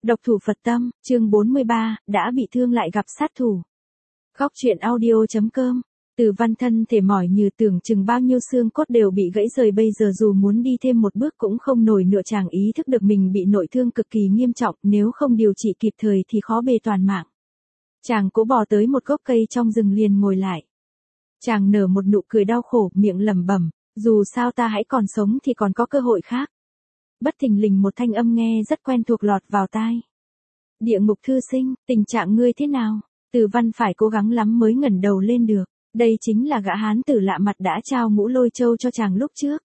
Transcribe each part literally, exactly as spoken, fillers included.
Độc thủ Phật tâm, chương bốn mươi ba, đã bị thương lại gặp sát thủ. Góc truyện audio chấm com. Từ Văn thân thể mỏi như tưởng chừng bao nhiêu xương cốt đều bị gãy rời, bây giờ dù muốn đi thêm một bước cũng không nổi nữa. Chàng ý thức được mình bị nội thương cực kỳ nghiêm trọng, nếu không điều trị kịp thời thì khó bề toàn mạng. Chàng cố bò tới một gốc cây trong rừng liền ngồi lại. Chàng nở một nụ cười đau khổ, miệng lẩm bẩm, dù sao ta hãy còn sống thì còn có cơ hội khác. Bất thình lình một thanh âm nghe rất quen thuộc lọt vào tai. Địa ngục thư sinh, tình trạng ngươi thế nào? Từ Văn phải cố gắng lắm mới ngẩng đầu lên được. Đây chính là gã hán tử lạ mặt đã trao ngũ lôi châu cho chàng lúc trước.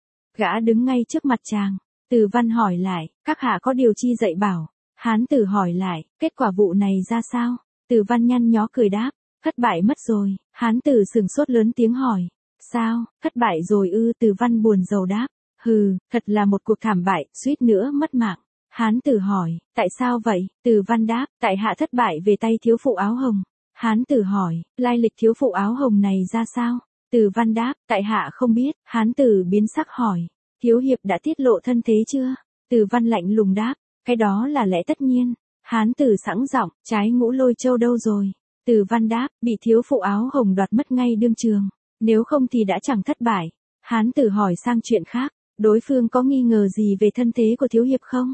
Gã đứng ngay trước mặt chàng. Từ Văn hỏi lại, các hạ có điều chi dạy bảo? Hán tử hỏi lại, kết quả vụ này ra sao? Từ Văn nhăn nhó cười đáp, thất bại mất rồi. Hán tử sừng sốt lớn tiếng hỏi, sao, thất bại rồi ư? Từ Văn buồn rầu đáp, hừ, thật là một cuộc thảm bại, suýt nữa mất mạng. Hán tử hỏi, tại sao vậy? Từ Văn đáp, tại hạ thất bại về tay thiếu phụ áo hồng. Hán tử hỏi, lai lịch thiếu phụ áo hồng này ra sao? Từ Văn đáp, tại hạ không biết. Hán tử biến sắc hỏi, thiếu hiệp đã tiết lộ thân thế chưa? Từ Văn lạnh lùng đáp, cái đó là lẽ tất nhiên. Hán tử sẵn giọng, trái ngũ lôi châu đâu rồi? Từ Văn đáp, bị thiếu phụ áo hồng đoạt mất ngay đương trường, nếu không thì đã chẳng thất bại. Hán tử hỏi sang chuyện khác, đối phương có nghi ngờ gì về thân thế của thiếu hiệp không?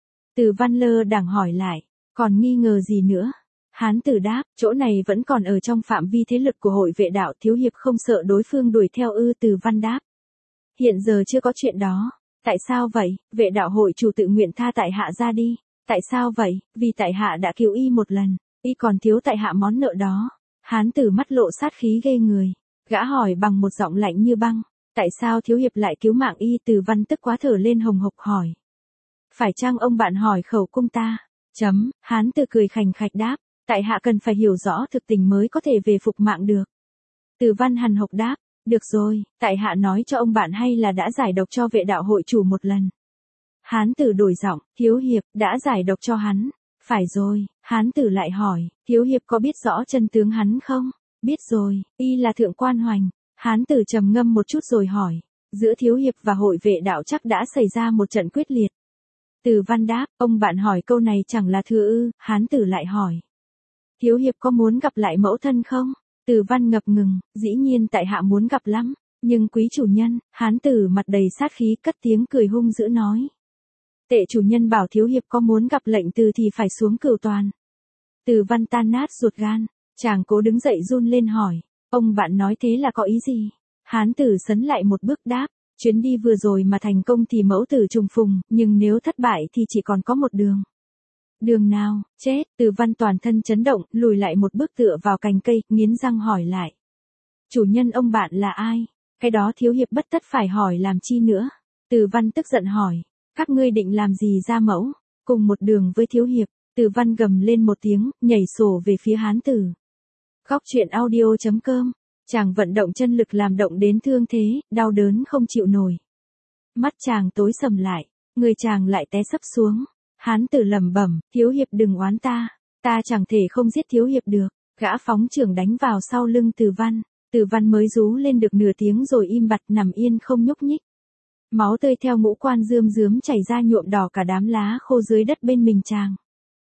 Từ Văn lơ đãng hỏi lại, còn nghi ngờ gì nữa? Hán tử đáp, chỗ này vẫn còn ở trong phạm vi thế lực của hội vệ đạo, thiếu hiệp không sợ đối phương đuổi theo ư? Từ Văn đáp, hiện giờ chưa có chuyện đó. Tại sao vậy? Vệ đạo hội chủ tự nguyện tha tại hạ ra đi. Tại sao vậy? Vì tại hạ đã cứu y một lần, y còn thiếu tại hạ món nợ đó. Hán tử mắt lộ sát khí ghê người. Gã hỏi bằng một giọng lạnh như băng, tại sao thiếu hiệp lại cứu mạng y? Từ Văn tức quá thở lên hồng hộc hỏi, phải chăng ông bạn hỏi khẩu cung ta? Chấm, hán tử cười khành khạch đáp, tại hạ cần phải hiểu rõ thực tình mới có thể về phục mạng được. Từ Văn hằn học đáp, được rồi, tại hạ nói cho ông bạn hay là đã giải độc cho vệ đạo hội chủ một lần. Hán tử đổi giọng, thiếu hiệp, đã giải độc cho hắn. Phải rồi. Hán tử lại hỏi, thiếu hiệp có biết rõ chân tướng hắn không? Biết rồi, y là thượng quan hoành. Hán tử trầm ngâm một chút rồi hỏi, giữa thiếu hiệp và hội vệ đạo chắc đã xảy ra một trận quyết liệt. Từ Văn đáp, ông bạn hỏi câu này chẳng là thừa ư? Hán tử lại hỏi, thiếu hiệp có muốn gặp lại mẫu thân không? Từ Văn ngập ngừng, dĩ nhiên tại hạ muốn gặp lắm, nhưng quý chủ nhân. Hán tử mặt đầy sát khí cất tiếng cười hung dữ nói, tệ chủ nhân bảo thiếu hiệp có muốn gặp lệnh từ thì phải xuống cửu toàn. Từ Văn tan nát ruột gan, chàng cố đứng dậy run lên hỏi, ông bạn nói thế là có ý gì? Hán tử sấn lại một bước đáp, chuyến đi vừa rồi mà thành công thì mẫu tử trùng phùng, nhưng nếu thất bại thì chỉ còn có một đường. Đường nào? Chết. Từ Văn toàn thân chấn động, lùi lại một bước tựa vào cành cây, nghiến răng hỏi lại, chủ nhân ông bạn là ai? Cái đó thiếu hiệp bất tất phải hỏi làm chi nữa. Từ Văn tức giận hỏi, các ngươi định làm gì ra mẫu? Cùng một đường với thiếu hiệp. Từ Văn gầm lên một tiếng, nhảy sổ về phía hán tử. Góc truyện audio chấm com. Chàng vận động chân lực làm động đến thương thế, đau đớn không chịu nổi. Mắt chàng tối sầm lại, người chàng lại té sấp xuống. Hán tử lẩm bẩm, thiếu hiệp đừng oán ta, ta chẳng thể không giết thiếu hiệp được. Gã phóng chưởng đánh vào sau lưng Từ Văn. Từ Văn mới rú lên được nửa tiếng rồi im bặt nằm yên không nhúc nhích. Máu tươi theo ngũ quan rươm rướm chảy ra nhuộm đỏ cả đám lá khô dưới đất bên mình chàng.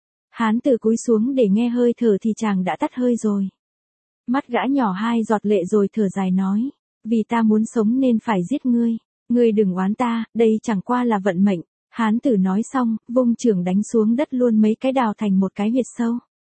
Hán tử cúi xuống để nghe hơi thở thì chàng đã tắt hơi rồi. Mắt gã nhỏ hai giọt lệ rồi thở dài nói, vì ta muốn sống nên phải giết ngươi. Ngươi đừng oán ta, đây chẳng qua là vận mệnh. Hán tử nói xong, vung chưởng đánh xuống đất luôn mấy cái đào thành một cái huyệt sâu.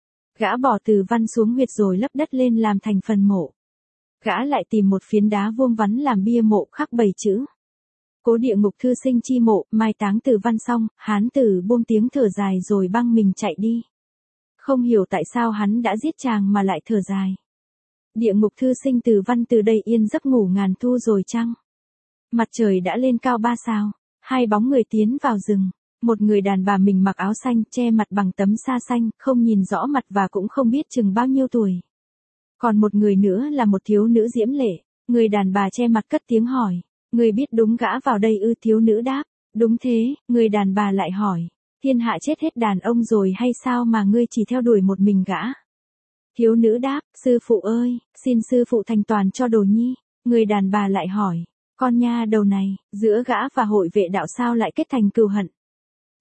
Gã bỏ Từ Văn xuống huyệt rồi lấp đất lên làm thành phần mộ. Gã lại tìm một phiến đá vuông vắn làm bia mộ khắc bảy chữ, cố địa ngục thư sinh chi mộ. Mai táng Từ Văn xong, hán tử buông tiếng thở dài rồi băng mình chạy đi. Không hiểu tại sao hắn đã giết chàng mà lại thở dài. Địa ngục thư sinh Từ Văn từ đây yên giấc ngủ ngàn thu rồi chăng? Mặt trời đã lên cao ba sao. Hai bóng người tiến vào rừng. Một người đàn bà mình mặc áo xanh, che mặt bằng tấm sa xanh, không nhìn rõ mặt và cũng không biết chừng bao nhiêu tuổi. Còn một người nữa là một thiếu nữ diễm lệ. Người đàn bà che mặt cất tiếng hỏi, người biết đúng gã vào đây ư? Thiếu nữ đáp, đúng thế. Người đàn bà lại hỏi, thiên hạ chết hết đàn ông rồi hay sao mà ngươi chỉ theo đuổi một mình gã? Thiếu nữ đáp, sư phụ ơi, xin sư phụ thành toàn cho đồ nhi. Người đàn bà lại hỏi, con nha đầu này, giữa gã và hội vệ đạo sao lại kết thành cừu hận?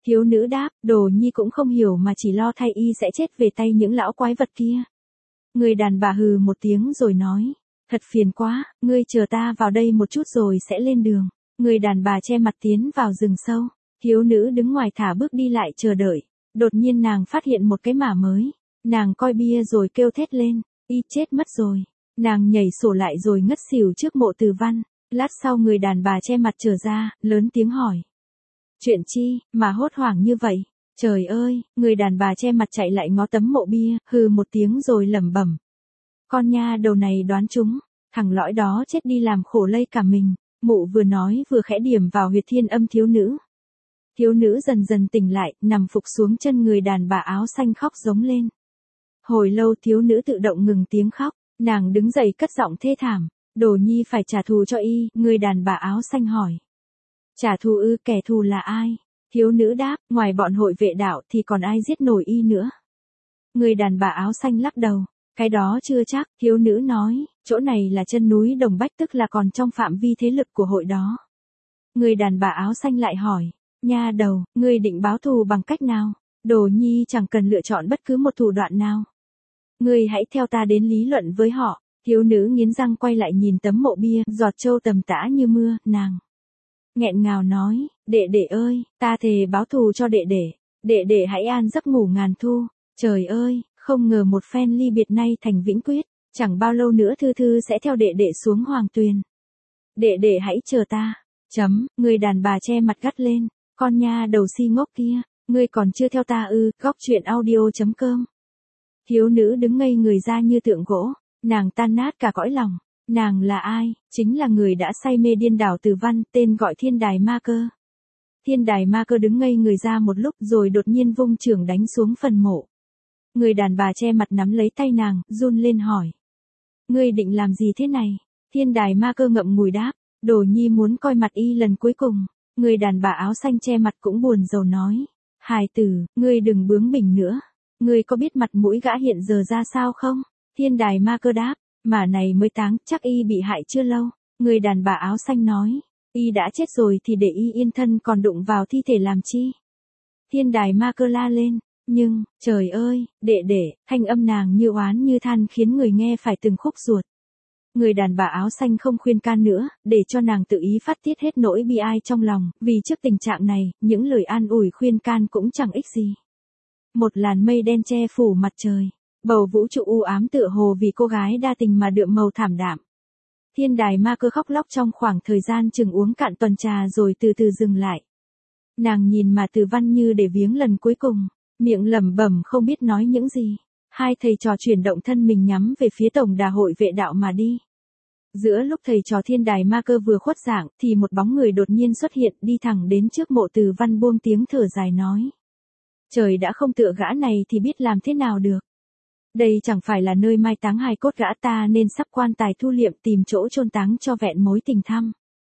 Thiếu nữ đáp, Đồ Nhi cũng không hiểu mà chỉ lo thay y sẽ chết về tay những lão quái vật kia. Người đàn bà hừ một tiếng rồi nói, thật phiền quá, ngươi chờ ta vào đây một chút rồi sẽ lên đường. Người đàn bà che mặt tiến vào rừng sâu, thiếu nữ đứng ngoài thả bước đi lại chờ đợi. Đột nhiên nàng phát hiện một cái mả mới, nàng coi bia rồi kêu thét lên, y chết mất rồi. Nàng nhảy sổ lại rồi ngất xỉu trước mộ Từ Văn. Lát sau người đàn bà che mặt trở ra, lớn tiếng hỏi. Chuyện chi, mà hốt hoảng như vậy? Trời ơi, người đàn bà che mặt chạy lại ngó tấm mộ bia, hừ một tiếng rồi lẩm bẩm. Con nha đầu này đoán trúng, thằng lõi đó chết đi làm khổ lây cả mình. Mụ vừa nói vừa khẽ điểm vào huyệt thiên âm thiếu nữ. Thiếu nữ dần dần tỉnh lại, nằm phục xuống chân người đàn bà áo xanh khóc giống lên. Hồi lâu thiếu nữ tự động ngừng tiếng khóc, nàng đứng dậy cất giọng thê thảm. Đồ Nhi phải trả thù cho y, người đàn bà áo xanh hỏi. Trả thù ư, kẻ thù là ai? Thiếu nữ đáp, ngoài bọn hội vệ đạo thì còn ai giết nổi y nữa? Người đàn bà áo xanh lắc đầu, cái đó chưa chắc. Thiếu nữ nói, chỗ này là chân núi Đồng Bách, tức là còn trong phạm vi thế lực của hội đó. Người đàn bà áo xanh lại hỏi, nha đầu, ngươi định báo thù bằng cách nào? Đồ Nhi chẳng cần lựa chọn bất cứ một thủ đoạn nào. Ngươi hãy theo ta đến lý luận với họ. Thiếu nữ nghiến răng quay lại nhìn tấm mộ bia, giọt trâu tầm tã như mưa, nàng nghẹn ngào nói, đệ đệ ơi, ta thề báo thù cho đệ đệ, đệ đệ hãy an giấc ngủ ngàn thu. Trời ơi, không ngờ một phen ly biệt nay thành vĩnh quyết, chẳng bao lâu nữa Thư Thư sẽ theo đệ đệ xuống Hoàng Tuyền. Đệ đệ hãy chờ ta. Chấm, người đàn bà che mặt gắt lên, con nha đầu si ngốc kia, ngươi còn chưa theo ta ư? Góc truyện audio chấm com. Thiếu nữ đứng ngây người ra như tượng gỗ. Nàng tan nát cả cõi lòng. Nàng là ai? Chính là người đã say mê điên đảo Từ Văn, tên gọi Thiên Đài Ma Cơ. Thiên Đài Ma Cơ đứng ngây người ra một lúc rồi đột nhiên vung chưởng đánh xuống phần mộ. Người đàn bà che mặt nắm lấy tay nàng, run lên hỏi. Ngươi định làm gì thế này? Thiên Đài Ma Cơ ngậm ngùi đáp, Đồ Nhi muốn coi mặt y lần cuối cùng. Người đàn bà áo xanh che mặt cũng buồn rầu nói. Hài tử, ngươi đừng bướng bỉnh nữa. Ngươi có biết mặt mũi gã hiện giờ ra sao không? Thiên Đài Ma Cơ đáp, mà này mới táng, chắc y bị hại chưa lâu. Người đàn bà áo xanh nói, y đã chết rồi thì để y yên thân, còn đụng vào thi thể làm chi? Thiên Đài Ma Cơ la lên, nhưng, trời ơi, đệ đệ, thanh âm nàng như oán như than khiến người nghe phải từng khúc ruột. Người đàn bà áo xanh không khuyên can nữa, để cho nàng tự ý phát tiết hết nỗi bi ai trong lòng, vì trước tình trạng này, những lời an ủi khuyên can cũng chẳng ích gì. Một làn mây đen che phủ mặt trời. Bầu vũ trụ u ám tựa hồ vì cô gái đa tình mà đượm màu thảm đạm. Thiên Đài Ma Cơ khóc lóc trong khoảng thời gian chừng uống cạn tuần trà rồi từ từ dừng lại. Nàng nhìn mà Từ Văn như để viếng lần cuối cùng, miệng lẩm bẩm không biết nói những gì. Hai thầy trò chuyển động thân mình nhắm về phía tổng đà hội vệ đạo mà đi. Giữa lúc thầy trò Thiên Đài Ma Cơ vừa khuất dạng thì một bóng người đột nhiên xuất hiện, đi thẳng đến trước mộ Từ Văn buông tiếng thở dài nói. Trời đã không tựa gã này thì biết làm thế nào được. Đây chẳng phải là nơi mai táng hài cốt gã ta, nên sắp quan tài thu liệm tìm chỗ chôn táng cho vẹn mối tình thăm.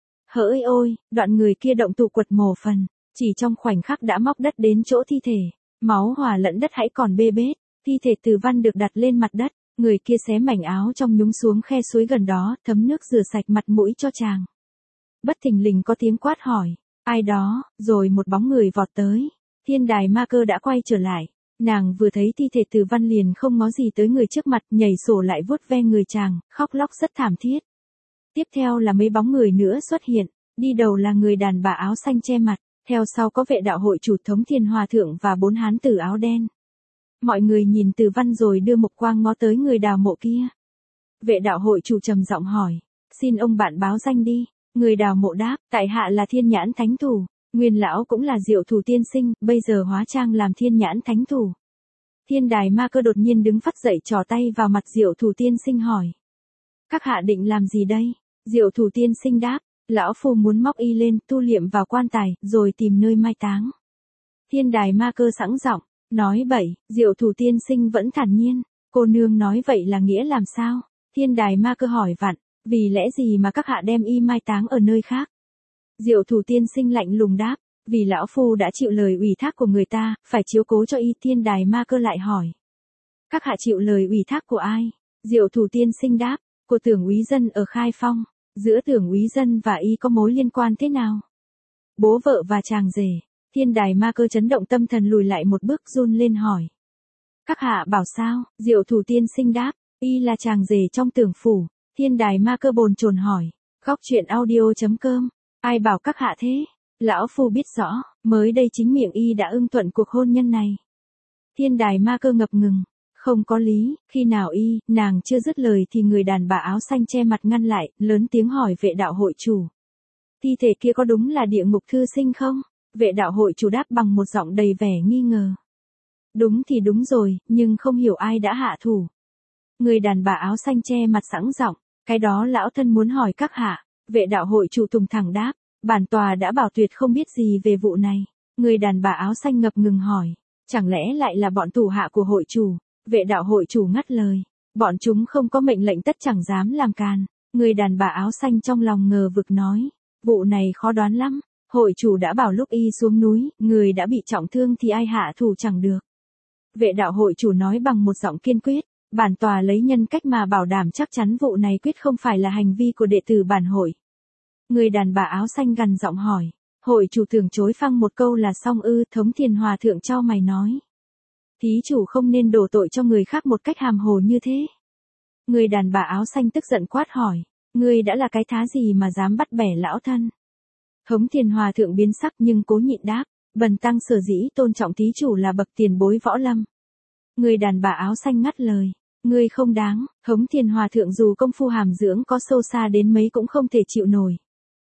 Hỡi ôi, đoạn người kia động tụ quật mồ phần, chỉ trong khoảnh khắc đã móc đất đến chỗ thi thể, máu hòa lẫn đất hãy còn bê bết, thi thể Từ Văn được đặt lên mặt đất, người kia xé mảnh áo trong nhúng xuống khe suối gần đó, thấm nước rửa sạch mặt mũi cho chàng. Bất thình lình có tiếng quát hỏi, ai đó, rồi một bóng người vọt tới. Thiên Đài Ma Cơ đã quay trở lại. Nàng vừa thấy thi thể Từ Văn liền không ngó gì tới người trước mặt, nhảy sổ lại vuốt ve người chàng, khóc lóc rất thảm thiết. Tiếp theo là mấy bóng người nữa xuất hiện, đi đầu là người đàn bà áo xanh che mặt, theo sau có vệ đạo hội chủ Thống Thiên Hòa Thượng và bốn hán tử áo đen. Mọi người nhìn Từ Văn rồi đưa mục quang ngó tới người đào mộ kia. Vệ đạo hội chủ trầm giọng hỏi, xin ông bạn báo danh đi. Người đào mộ đáp, tại hạ là Thiên Nhãn Thánh Thủ. Nguyên lão cũng là Diệu Thủ tiên sinh, bây giờ hóa trang làm Thiên Nhãn Thánh Thủ. Thiên Đài Ma Cơ đột nhiên đứng phắt dậy trò tay vào mặt Diệu Thủ tiên sinh hỏi. Các hạ định làm gì đây? Diệu Thủ tiên sinh đáp, lão phu muốn móc y lên, tu liệm vào quan tài, rồi tìm nơi mai táng. Thiên Đài Ma Cơ sẵn giọng, nói bậy. Diệu Thủ tiên sinh vẫn thản nhiên, cô nương nói vậy là nghĩa làm sao? Thiên Đài Ma Cơ hỏi vặn, vì lẽ gì mà các hạ đem y mai táng ở nơi khác? Diệu Thủ tiên sinh lạnh lùng đáp, vì lão phu đã chịu lời ủy thác của người ta, phải chiếu cố cho y. Thiên Đài Ma Cơ lại hỏi, các hạ chịu lời ủy thác của ai? Diệu Thủ tiên sinh đáp, của Tưởng úy dân ở Khai Phong. Giữa Tưởng úy dân và y có mối liên quan thế nào? Bố vợ và chàng rể. Thiên đài ma cơ chấn động tâm thần lùi lại một bước run lên hỏi. Các hạ bảo sao? Diệu thủ tiên sinh đáp, y là chàng rể trong tưởng phủ. Thiên đài ma cơ bồn chồn hỏi. Góc chuyện audio.com. Ai bảo các hạ thế? Lão phu biết rõ, mới đây chính miệng y đã ưng thuận cuộc hôn nhân này. Thiên đài ma cơ ngập ngừng. Không có lý, khi nào y, nàng chưa dứt lời thì người đàn bà áo xanh che mặt ngăn lại, lớn tiếng hỏi vệ đạo hội chủ. Thi thể kia có đúng là địa ngục thư sinh không? Vệ đạo hội chủ đáp bằng một giọng đầy vẻ nghi ngờ. Đúng thì đúng rồi, nhưng không hiểu ai đã hạ thủ. Người đàn bà áo xanh che mặt sẵn giọng, cái đó lão thân muốn hỏi các hạ. Vệ đạo hội chủ tùng thẳng đáp, bản tòa đã bảo tuyệt không biết gì về vụ này. Người đàn bà áo xanh ngập ngừng hỏi, chẳng lẽ lại là bọn thủ hạ của hội chủ? Vệ đạo hội chủ ngắt lời, bọn chúng không có mệnh lệnh tất chẳng dám làm càn. Người đàn bà áo xanh trong lòng ngờ vực nói, vụ này khó đoán lắm. Hội chủ đã bảo lúc y xuống núi, người đã bị trọng thương thì ai hạ thủ chẳng được. Vệ đạo hội chủ nói bằng một giọng kiên quyết, bản tòa lấy nhân cách mà bảo đảm chắc chắn vụ này quyết không phải là hành vi của đệ tử bản hội. Người đàn bà áo xanh gằn giọng hỏi, hội chủ tưởng chối phăng một câu là xong ư? Thống Thiền Hòa thượng chau mày nói. Thí chủ không nên đổ tội cho người khác một cách hàm hồ như thế. Người đàn bà áo xanh tức giận quát hỏi, ngươi đã là cái thá gì mà dám bắt bẻ lão thân? Thống Thiền Hòa thượng biến sắc nhưng cố nhịn đáp, bần tăng sở dĩ tôn trọng thí chủ là bậc tiền bối võ lâm. Người đàn bà áo xanh ngắt lời, ngươi không đáng. Thống Thiền Hòa thượng dù công phu hàm dưỡng có sâu xa đến mấy cũng không thể chịu nổi.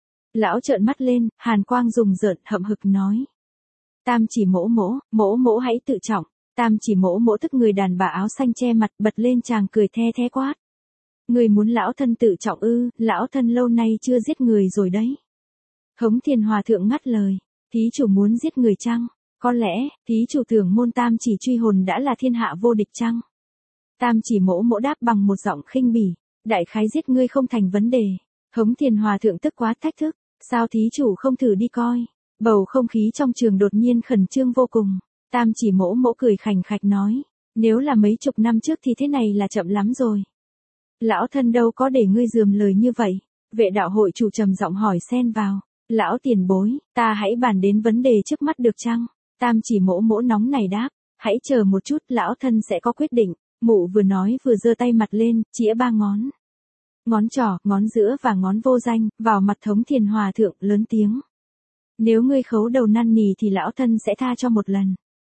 Lão trợn mắt lên, hàn quang rùng rợn hậm hực nói. Tam chỉ mỗ mỗ, mỗ mỗ hãy tự trọng. Tam chỉ mỗ mỗ tức người đàn bà áo xanh che mặt bật lên chàng cười the the quát. Người muốn lão thân tự trọng ư? Lão thân lâu nay chưa giết người rồi đấy. Thống Thiền Hòa thượng ngắt lời, thí chủ muốn giết người chăng? Có lẽ, thí chủ tưởng môn tam chỉ truy hồn đã là thiên hạ vô địch chăng? Tam chỉ mỗ mỗ đáp bằng một giọng khinh bỉ, đại khái giết ngươi không thành vấn đề. Thống Thiền Hòa thượng tức quá thách thức, sao thí chủ không thử đi coi? Bầu không khí trong trường đột nhiên khẩn trương vô cùng. Tam chỉ mỗ mỗ cười khành khạch nói, nếu là mấy chục năm trước thì thế này là chậm lắm rồi. Lão thân đâu có để ngươi dườm lời như vậy. Vệ đạo hội chủ trầm giọng hỏi xen vào, lão tiền bối, ta hãy bàn đến vấn đề trước mắt được chăng? Tam chỉ mỗ mỗ nóng này đáp, hãy chờ một chút, lão thân sẽ có quyết định. Mụ vừa nói vừa giơ tay mặt lên, chĩa ba ngón. Ngón trỏ, ngón giữa và ngón vô danh, vào mặt Thống Thiền Hòa thượng, lớn tiếng. Nếu ngươi khấu đầu năn nỉ thì lão thân sẽ tha cho một lần.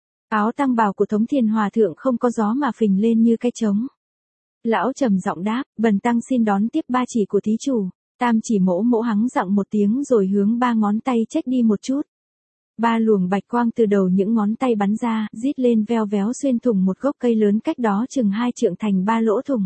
Áo tăng bào của Thống Thiền Hòa thượng không có gió mà phình lên như cái trống. Lão trầm giọng đáp, bần tăng xin đón tiếp ba chỉ của thí chủ. Tam chỉ mỗ mỗ hắng giọng một tiếng rồi hướng ba ngón tay chếch đi một chút. Ba luồng bạch quang từ đầu những ngón tay bắn ra, rít lên veo véo xuyên thủng một gốc cây lớn cách đó chừng hai trượng thành ba lỗ thủng.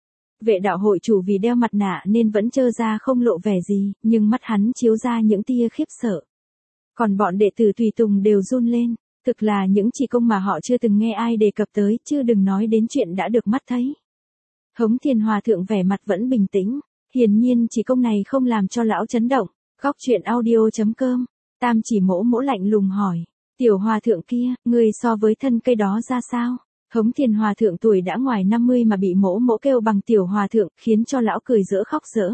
Vệ đạo hội chủ vì đeo mặt nạ nên vẫn trơ ra không lộ vẻ gì, nhưng mắt hắn chiếu ra những tia khiếp sợ. Còn bọn đệ tử tùy tùng đều run lên, thực là những chỉ công mà họ chưa từng nghe ai đề cập tới, chứ đừng nói đến chuyện đã được mắt thấy. Thống Thiền Hòa thượng vẻ mặt vẫn bình tĩnh, hiển nhiên chỉ công này không làm cho lão chấn động. Góc chuyện audio.com. Tam chỉ mỗ mỗ lạnh lùng hỏi, tiểu hòa thượng kia, người so với thân cây đó ra sao? Thống Thiền Hòa thượng tuổi đã ngoài năm mươi mà bị mỗ mỗ kêu bằng tiểu hòa thượng, khiến cho lão cười dỡ khóc dỡ.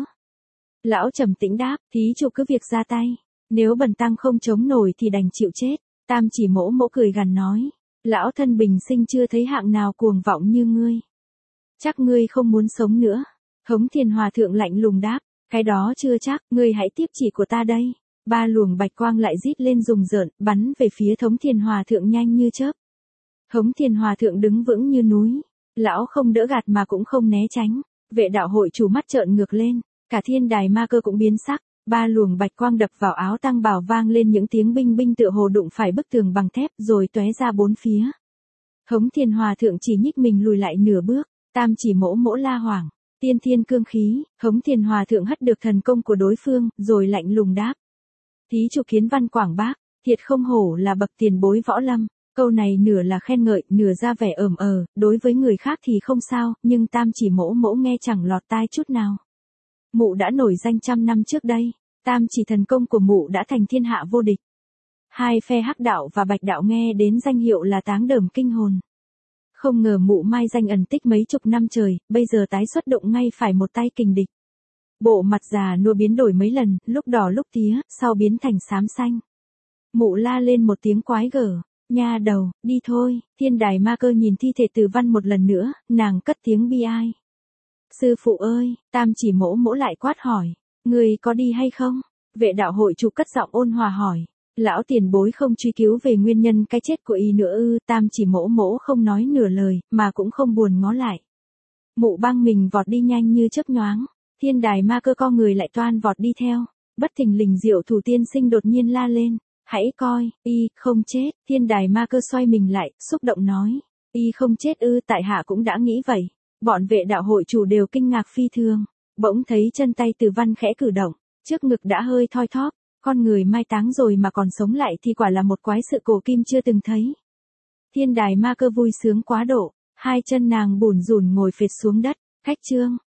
Lão trầm tĩnh đáp, thí chủ cứ việc ra tay, nếu bần tăng không chống nổi thì đành chịu chết. Tam chỉ mỗ mỗ cười gằn nói, lão thân bình sinh chưa thấy hạng nào cuồng vọng như ngươi. Chắc ngươi không muốn sống nữa. Thống Thiền Hòa thượng lạnh lùng đáp, cái đó chưa chắc, ngươi hãy tiếp chỉ của ta đây. Ba luồng bạch quang lại rít lên rùng rợn, bắn về phía Thống Thiền Hòa thượng nhanh như chớp. Thống Thiền Hòa thượng đứng vững như núi, lão không đỡ gạt mà cũng không né tránh. Vệ đạo hội chủ mắt trợn ngược lên, cả thiên đài ma cơ cũng biến sắc. Ba luồng bạch quang đập vào áo tăng bào vang lên những tiếng binh binh tựa hồ đụng phải bức tường bằng thép rồi tóe ra bốn phía. Thống Thiền Hòa thượng chỉ nhích mình lùi lại nửa bước, tam chỉ mỗ mỗ la hoảng, tiên thiên cương khí. Thống Thiền Hòa thượng hất được thần công của đối phương, rồi lạnh lùng đáp. Thí chủ kiến văn quảng bác, thiệt không hổ là bậc tiền bối võ lâm. Câu này nửa là khen ngợi, nửa ra vẻ ởm ờ, đối với người khác thì không sao, nhưng tam chỉ mỗ mỗ nghe chẳng lọt tai chút nào. Mụ đã nổi danh trăm năm trước đây, tam chỉ thần công của mụ đã thành thiên hạ vô địch. Hai phe hắc đạo và bạch đạo nghe đến danh hiệu là táng đờm kinh hồn. Không ngờ mụ mai danh ẩn tích mấy chục năm trời, bây giờ tái xuất động ngay phải một tay kình địch. Bộ mặt già nua biến đổi mấy lần, lúc đỏ lúc tía, sau biến thành xám xanh. Mụ la lên một tiếng quái gở, nha đầu, đi thôi. Thiên đài ma cơ nhìn thi thể Từ Văn một lần nữa, nàng cất tiếng bi ai. Sư phụ ơi, Tam Chỉ Mỗ Mỗ lại quát hỏi, người có đi hay không? Vệ đạo hội chủ cất giọng ôn hòa hỏi, lão tiền bối không truy cứu về nguyên nhân cái chết của y nữa ư? Tam Chỉ Mỗ Mỗ không nói nửa lời, mà cũng không buồn ngó lại. Mụ băng mình vọt đi nhanh như chớp nhoáng, thiên đài ma cơ co người lại toan vọt đi theo. Bất thình lình Diệu Thủ tiên sinh đột nhiên la lên, hãy coi, y không chết. Thiên đài ma cơ xoay mình lại, xúc động nói, y không chết ư? Tại hạ cũng đã nghĩ vậy. Bọn vệ đạo hội chủ đều kinh ngạc phi thường, bỗng thấy chân tay Từ Văn khẽ cử động, trước ngực đã hơi thoi thóp, con người mai táng rồi mà còn sống lại thì quả là một quái sự cổ kim chưa từng thấy. Thiên đài ma cơ vui sướng quá độ, hai chân nàng bủn rủn ngồi phệt xuống đất. Khách trương.